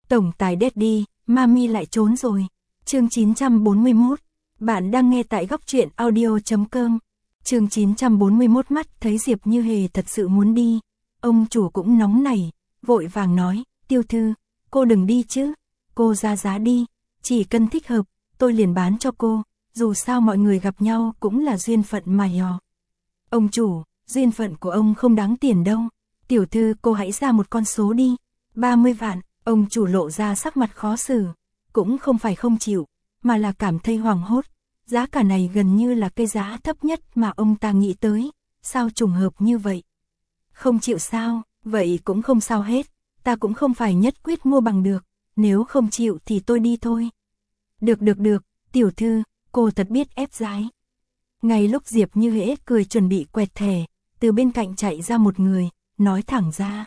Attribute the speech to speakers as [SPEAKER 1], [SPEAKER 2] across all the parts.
[SPEAKER 1] Tổng tài Daddy, Mami lại trốn rồi. Chương 941. Bạn đang nghe tại góc truyện audio.com. Chương 941. Mắt thấy Diệp Như Hề thật sự muốn đi. Ông chủ cũng nóng nảy, vội vàng nói, Tiêu thư, cô đừng đi chứ. Cô ra giá đi, chỉ cần thích hợp, tôi liền bán cho cô. Dù sao mọi người gặp nhau cũng là duyên phận mà nhò. Ông chủ, duyên phận của ông không đáng tiền đâu. Tiểu thư, cô hãy ra một con số đi. 30 vạn. Ông chủ lộ ra sắc mặt khó xử, cũng không phải không chịu, mà là cảm thấy hoảng hốt. Giá cả này gần như là cái giá thấp nhất mà ông ta nghĩ tới, sao trùng hợp như vậy? Không chịu sao, vậy cũng không sao hết, ta cũng không phải nhất quyết mua bằng được, nếu không chịu thì tôi đi thôi. Được, tiểu thư, cô thật biết ép giá. Ngay lúc Diệp Như Hễ cười chuẩn bị quẹt thẻ, từ bên cạnh chạy ra một người, nói thẳng ra.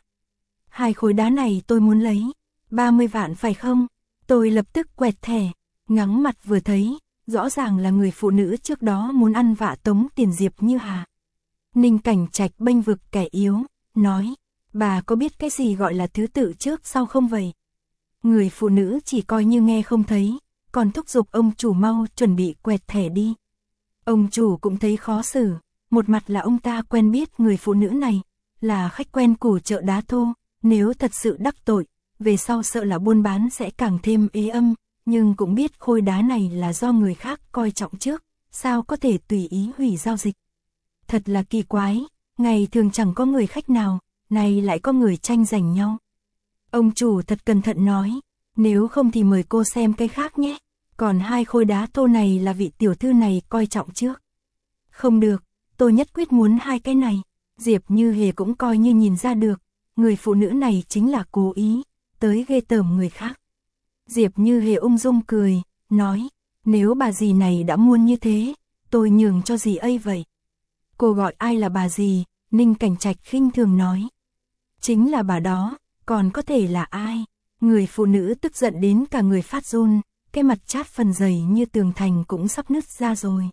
[SPEAKER 1] 2 khối đá này tôi muốn lấy. 30 vạn phải không? Tôi lập tức quẹt thẻ, ngắm mặt vừa thấy, rõ ràng là người phụ nữ trước đó muốn ăn vạ tống tiền Diệp Như Hà. Ninh Cảnh Trạch bênh vực kẻ yếu, nói, bà có biết cái gì gọi là thứ tự trước sau không vậy? Người phụ nữ chỉ coi như nghe không thấy, còn thúc giục ông chủ mau chuẩn bị quẹt thẻ đi. Ông chủ cũng thấy khó xử, một mặt là ông ta quen biết người phụ nữ này, là khách quen của chợ đá thô, nếu thật sự đắc tội, về sau sợ là buôn bán sẽ càng thêm ế âm, nhưng cũng biết khối đá này là do người khác coi trọng trước, sao có thể tùy ý hủy giao dịch. Thật là kỳ quái, ngày thường chẳng có người khách nào, nay lại có người tranh giành nhau. Ông chủ thật cẩn thận nói, nếu không thì mời cô xem cái khác nhé, còn 2 khối đá thô này là vị tiểu thư này coi trọng trước. Không được, tôi nhất quyết muốn 2 cái này. Diệp Như Hề cũng coi như nhìn ra được, người phụ nữ này chính là cố ý, tới ghê tởm người khác. Diệp Như Hề ung dung cười, nói, nếu bà dì này đã muốn như thế, tôi nhường cho dì ấy vậy. Cô gọi ai là bà dì? Ninh Cảnh Trạch khinh thường nói. Chính là bà đó, còn có thể là ai? Người phụ nữ tức giận đến cả người phát run, cái mặt chát phần dày như tường thành cũng sắp nứt ra rồi.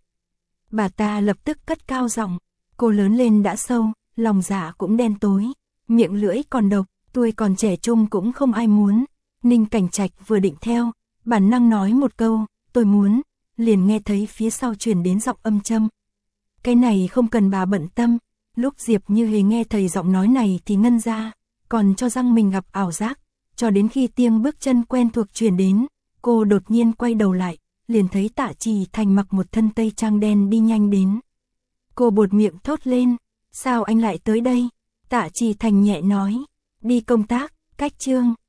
[SPEAKER 1] Bà ta lập tức cất cao giọng, cô lớn lên đã sâu, lòng dạ cũng đen tối, miệng lưỡi còn độc, tuổi còn trẻ trung cũng không ai muốn. Ninh Cảnh Trạch vừa định theo, bản năng nói một câu, tôi muốn, liền nghe thấy phía sau truyền đến giọng âm châm. Cái này không cần bà bận tâm. Lúc Diệp Như Hề nghe thấy giọng nói này thì ngân ra, còn cho rằng mình gặp ảo giác, cho đến khi tiếng bước chân quen thuộc truyền đến, cô đột nhiên quay đầu lại, liền thấy Tạ Trì Thành mặc một thân tây trang đen đi nhanh đến. Cô buột miệng thốt lên, sao anh lại tới đây? Tạ Trì Thành nhẹ nói, đi công tác, cách chương.